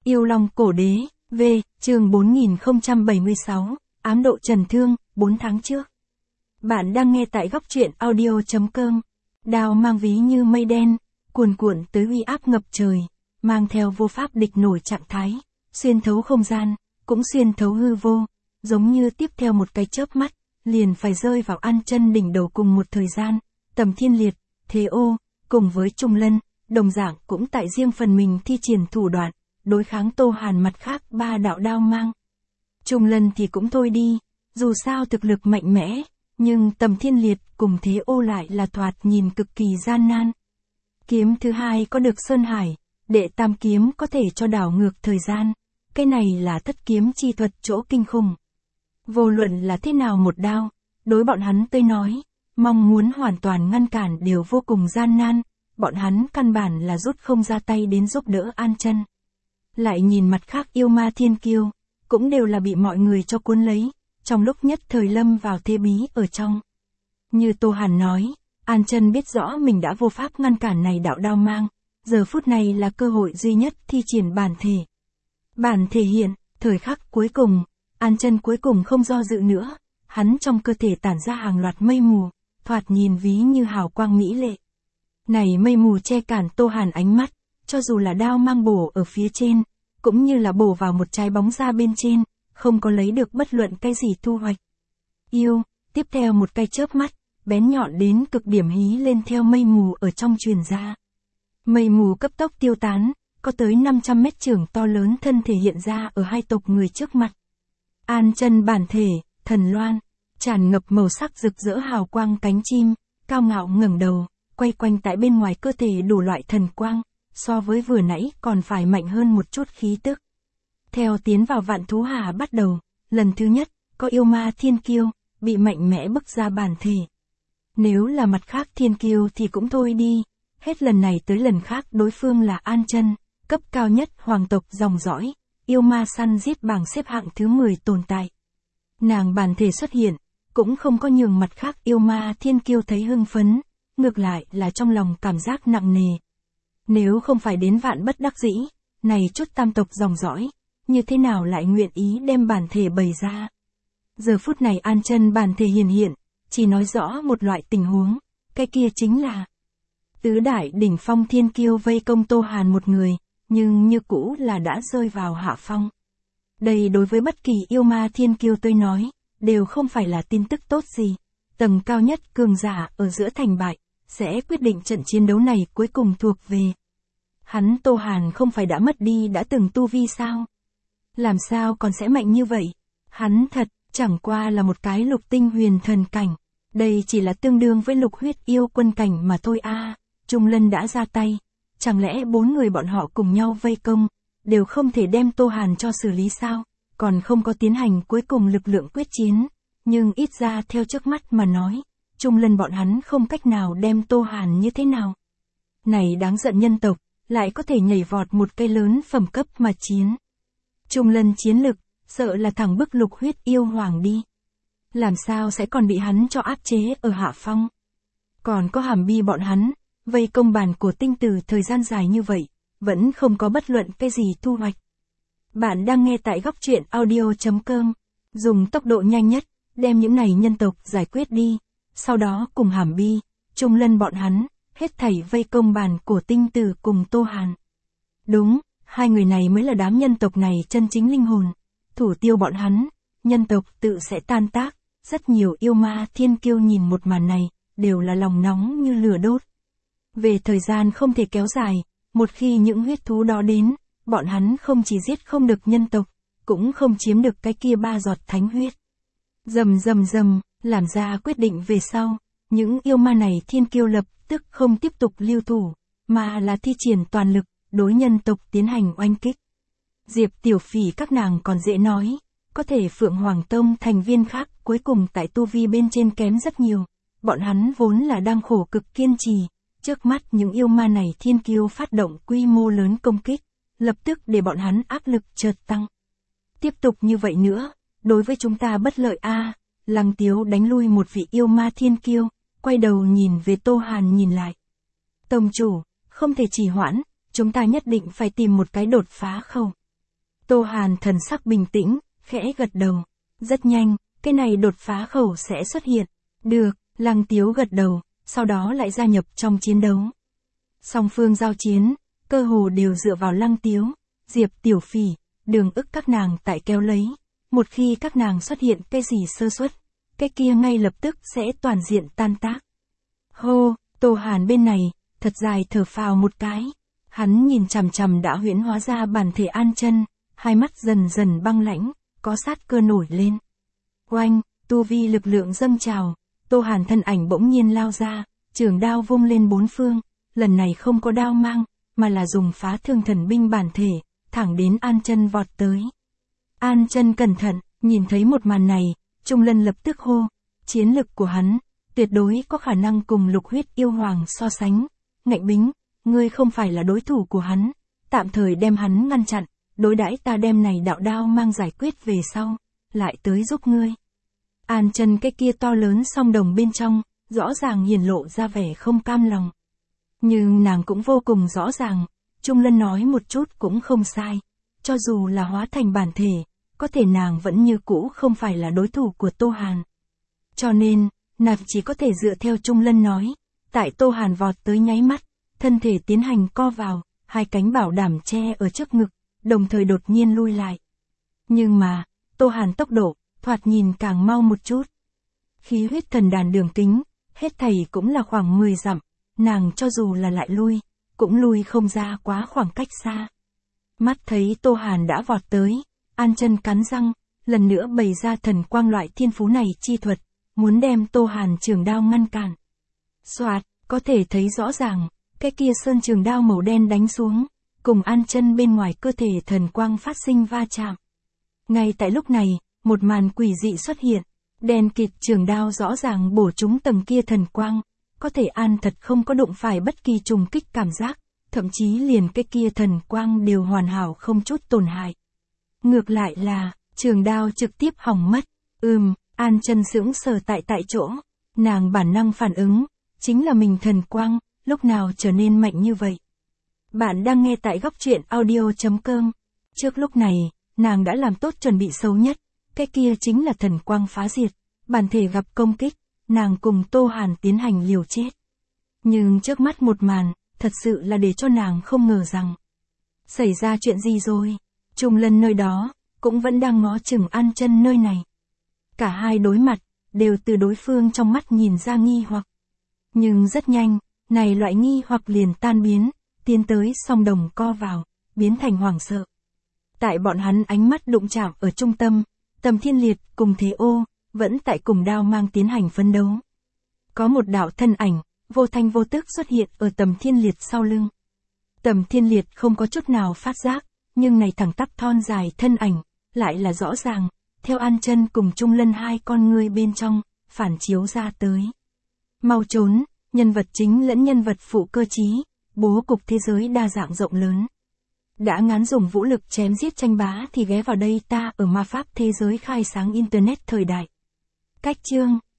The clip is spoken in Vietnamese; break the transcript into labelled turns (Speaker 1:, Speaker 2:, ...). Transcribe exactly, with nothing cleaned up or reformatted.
Speaker 1: Yêu Long Cổ Đế, V, chương bốn nghìn không trăm bảy mươi sáu, ám độ trần thương, bốn tháng trước. Bạn đang nghe tại góc truyện audio.com. Đao mang ví như mây đen, cuồn cuộn tới uy áp ngập trời, mang theo vô pháp địch nổi trạng thái, xuyên thấu không gian, cũng xuyên thấu hư vô, giống như tiếp theo một cái chớp mắt, liền phải rơi vào An Chân đỉnh đầu cùng một thời gian. Tầm Thiên Liệt, Thế Ô, cùng với Trung Lân, đồng dạng cũng tại riêng phần mình thi triển thủ đoạn, đối kháng Tô Hàn mặt khác ba đạo đao mang. Trung Lân thì cũng thôi đi, dù sao thực lực mạnh mẽ, nhưng Tầm Thiên Liệt cùng Thế Ô lại là thoạt nhìn cực kỳ gian nan. Kiếm thứ hai có được Sơn Hải, đệ tam kiếm có thể cho đảo ngược thời gian, cái này là thất kiếm chi thuật chỗ kinh khủng. Vô luận là thế nào một đao, đối bọn hắn tới nói, mong muốn hoàn toàn ngăn cản đều vô cùng gian nan, bọn hắn căn bản là rút không ra tay đến giúp đỡ An Chân. Lại nhìn mặt khác yêu ma thiên kiêu, cũng đều là bị mọi người cho cuốn lấy, trong lúc nhất thời lâm vào thế bí ở trong. Như Tô Hàn nói, An Chân biết rõ mình đã vô pháp ngăn cản này đạo đao mang, giờ phút này là cơ hội duy nhất thi triển bản thể. Bản thể hiện, thời khắc cuối cùng, An Chân cuối cùng không do dự nữa, hắn trong cơ thể tản ra hàng loạt mây mù, thoạt nhìn ví như hào quang mỹ lệ. Này mây mù che cản Tô Hàn ánh mắt, cho dù là đao mang bổ ở phía trên, cũng như là bổ vào một trái bóng ra bên trên, không có lấy được bất luận cái gì thu hoạch. Yêu, tiếp theo một cái chớp mắt, bén nhọn đến cực điểm hí lên theo mây mù ở trong truyền ra. Mây mù cấp tốc tiêu tán, có tới năm trăm mét trưởng to lớn thân thể hiện ra ở hai tộc người trước mặt. An Chân bản thể, thần loan, tràn ngập màu sắc rực rỡ hào quang cánh chim, cao ngạo ngẩng đầu, quay quanh tại bên ngoài cơ thể đủ loại thần quang, so với vừa nãy còn phải mạnh hơn một chút khí tức. Theo tiến vào vạn thú hà bắt đầu, lần thứ nhất, có yêu ma thiên kiêu, bị mạnh mẽ bức ra bản thể. Nếu là mặt khác thiên kiêu thì cũng thôi đi, hết lần này tới lần khác đối phương là An Chân, cấp cao nhất hoàng tộc dòng dõi, yêu ma săn giết bảng xếp hạng thứ mười tồn tại. Nàng bản thể xuất hiện, cũng không có nhường mặt khác yêu ma thiên kiêu thấy hưng phấn, ngược lại là trong lòng cảm giác nặng nề. Nếu không phải đến vạn bất đắc dĩ, này chút tam tộc dòng dõi, như thế nào lại nguyện ý đem bản thể bày ra. Giờ phút này An Chân bản thể hiển hiện, chỉ nói rõ một loại tình huống, cái kia chính là tứ đại đỉnh phong thiên kiêu vây công Tô Hàn một người, nhưng như cũ là đã rơi vào hạ phong. Đây đối với bất kỳ yêu ma thiên kiêu tôi nói, đều không phải là tin tức tốt gì. Tầng cao nhất cường giả ở giữa thành bại, sẽ quyết định trận chiến đấu này cuối cùng thuộc về. Hắn Tô Hàn không phải đã mất đi đã từng tu vi sao? Làm sao còn sẽ mạnh như vậy? Hắn thật, chẳng qua là một cái lục tinh huyền thần cảnh. Đây chỉ là tương đương với lục huyết yêu quân cảnh mà thôi a. À, Trung Lân đã ra tay. Chẳng lẽ bốn người bọn họ cùng nhau vây công, đều không thể đem Tô Hàn cho xử lý sao? Còn không có tiến hành cuối cùng lực lượng quyết chiến. Nhưng ít ra theo trước mắt mà nói, Trung Lân bọn hắn không cách nào đem Tô Hàn như thế nào. Này đáng giận nhân tộc, lại có thể nhảy vọt một cây lớn phẩm cấp mà chiến. Trung Lân chiến lực, sợ là thẳng bức lục huyết yêu hoàng đi. Làm sao sẽ còn bị hắn cho áp chế ở hạ phong. Còn có Hàm Bi bọn hắn, vây công bàn của tinh tử thời gian dài như vậy, vẫn không có bất luận cái gì thu hoạch. Bạn đang nghe tại góc truyện audio.com, dùng tốc độ nhanh nhất, đem những này nhân tộc giải quyết đi, sau đó cùng Hàm Bi, Trung Lân bọn hắn, hết thảy vây công bàn của tinh tử cùng Tô Hàn. Đúng, hai người này mới là đám nhân tộc này chân chính linh hồn, thủ tiêu bọn hắn, nhân tộc tự sẽ tan tác, rất nhiều yêu ma thiên kiêu nhìn một màn này, đều là lòng nóng như lửa đốt. Về thời gian không thể kéo dài, một khi những huyết thú đó đến, bọn hắn không chỉ giết không được nhân tộc, cũng không chiếm được cái kia ba giọt thánh huyết. Rầm rầm rầm, làm ra quyết định về sau, những yêu ma này thiên kiêu lập tức không tiếp tục lưu thủ, mà là thi triển toàn lực, đối nhân tộc tiến hành oanh kích. Diệp Tiểu Phỉ các nàng còn dễ nói, có thể Phượng Hoàng Tông thành viên khác cuối cùng tại tu vi bên trên kém rất nhiều, bọn hắn vốn là đang khổ cực kiên trì, trước mắt những yêu ma này thiên kiêu phát động quy mô lớn công kích, lập tức để bọn hắn áp lực chợt tăng. Tiếp tục như vậy nữa, đối với chúng ta bất lợi a. À, Lăng Tiếu đánh lui một vị yêu ma thiên kiêu, quay đầu nhìn về Tô Hàn nhìn lại. Tông chủ, không thể trì hoãn, chúng ta nhất định phải tìm một cái đột phá khẩu. Tô Hàn thần sắc bình tĩnh, khẽ gật đầu. Rất nhanh, cái này đột phá khẩu sẽ xuất hiện. Được, Lăng Tiếu gật đầu, sau đó lại gia nhập trong chiến đấu. Song phương giao chiến, cơ hồ đều dựa vào Lăng Tiếu, Diệp Tiểu Phỉ, Đường Ức các nàng tại kéo lấy. Một khi các nàng xuất hiện cái gì sơ suất, cái kia ngay lập tức sẽ toàn diện tan tác. Hô, Tô Hàn bên này, thật dài thở phào một cái. Hắn nhìn chằm chằm đã huyễn hóa ra bản thể An Chân, hai mắt dần dần băng lãnh, có sát cơ nổi lên. Oanh, tu vi lực lượng dâng trào, Tô Hàn thân ảnh bỗng nhiên lao ra, trường đao vung lên bốn phương, lần này không có đao mang, mà là dùng phá thương thần binh bản thể, thẳng đến An Chân vọt tới. An Chân cẩn thận, nhìn thấy một màn này, Trung Lân lập tức hô, chiến lực của hắn, tuyệt đối có khả năng cùng Lục Huyết Yêu Hoàng so sánh. Ngạnh Bính, ngươi không phải là đối thủ của hắn, tạm thời đem hắn ngăn chặn, đối đãi ta đem này đạo đao mang giải quyết về sau, lại tới giúp ngươi. An Chân cái kia to lớn song đồng bên trong, rõ ràng hiển lộ ra vẻ không cam lòng. Nhưng nàng cũng vô cùng rõ ràng, Trung Lân nói một chút cũng không sai, cho dù là hóa thành bản thể, có thể nàng vẫn như cũ không phải là đối thủ của Tô Hàn. Cho nên, nàng chỉ có thể dựa theo Trung Lân nói, tại Tô Hàn vọt tới nháy mắt, thân thể tiến hành co vào, hai cánh bảo đảm che ở trước ngực, đồng thời đột nhiên lui lại. Nhưng mà, Tô Hàn tốc độ, thoạt nhìn càng mau một chút. Khí huyết thần đàn đường kính, hết thảy cũng là khoảng mười dặm, nàng cho dù là lại lui, cũng lui không ra quá khoảng cách xa. Mắt thấy Tô Hàn đã vọt tới, An Chân cắn răng, lần nữa bày ra thần quang loại thiên phú này chi thuật, muốn đem Tô Hàn trường đao ngăn cản. Soạt, có thể thấy rõ ràng, cái kia sơn trường đao màu đen đánh xuống, cùng An Chân bên ngoài cơ thể thần quang phát sinh va chạm. Ngay tại lúc này, một màn quỷ dị xuất hiện, đen kịt trường đao rõ ràng bổ trúng tầng kia thần quang, có thể An thật không có đụng phải bất kỳ trùng kích cảm giác, thậm chí liền cái kia thần quang đều hoàn hảo không chút tổn hại. Ngược lại là, trường đao trực tiếp hỏng mất. Ừm, An Chân sững sờ tại tại chỗ, nàng bản năng phản ứng, chính là mình thần quang, lúc nào trở nên mạnh như vậy. Bạn đang nghe tại góc truyện audio chấm com. Trước lúc này, nàng đã làm tốt chuẩn bị xấu nhất, cái kia chính là thần quang phá diệt, bản thể gặp công kích, nàng cùng Tô Hàn tiến hành liều chết. Nhưng trước mắt một màn, thật sự là để cho nàng không ngờ rằng. Xảy ra chuyện gì rồi? Trung Lân nơi đó, cũng vẫn đang ngó chừng An Chân nơi này. Cả hai đối mặt, đều từ đối phương trong mắt nhìn ra nghi hoặc. Nhưng rất nhanh, này loại nghi hoặc liền tan biến, tiến tới song đồng co vào, biến thành hoảng sợ. Tại bọn hắn ánh mắt đụng chạm ở trung tâm, Tầm Thiên Liệt cùng Thế Ô, vẫn tại cùng đao mang tiến hành phấn đấu. Có một đạo thân ảnh, vô thanh vô tức xuất hiện ở Tầm Thiên Liệt sau lưng. Tầm Thiên Liệt không có chút nào phát giác, nhưng này thẳng tắp thon dài thân ảnh, lại là rõ ràng, theo An Chân cùng Trung Lân hai con ngươi bên trong, phản chiếu ra tới. Mau trốn, nhân vật chính lẫn nhân vật phụ cơ trí, bố cục thế giới đa dạng rộng lớn. Đã ngán dùng vũ lực chém giết tranh bá thì ghé vào đây ta ở ma pháp thế giới khai sáng Internet thời đại. Cách chương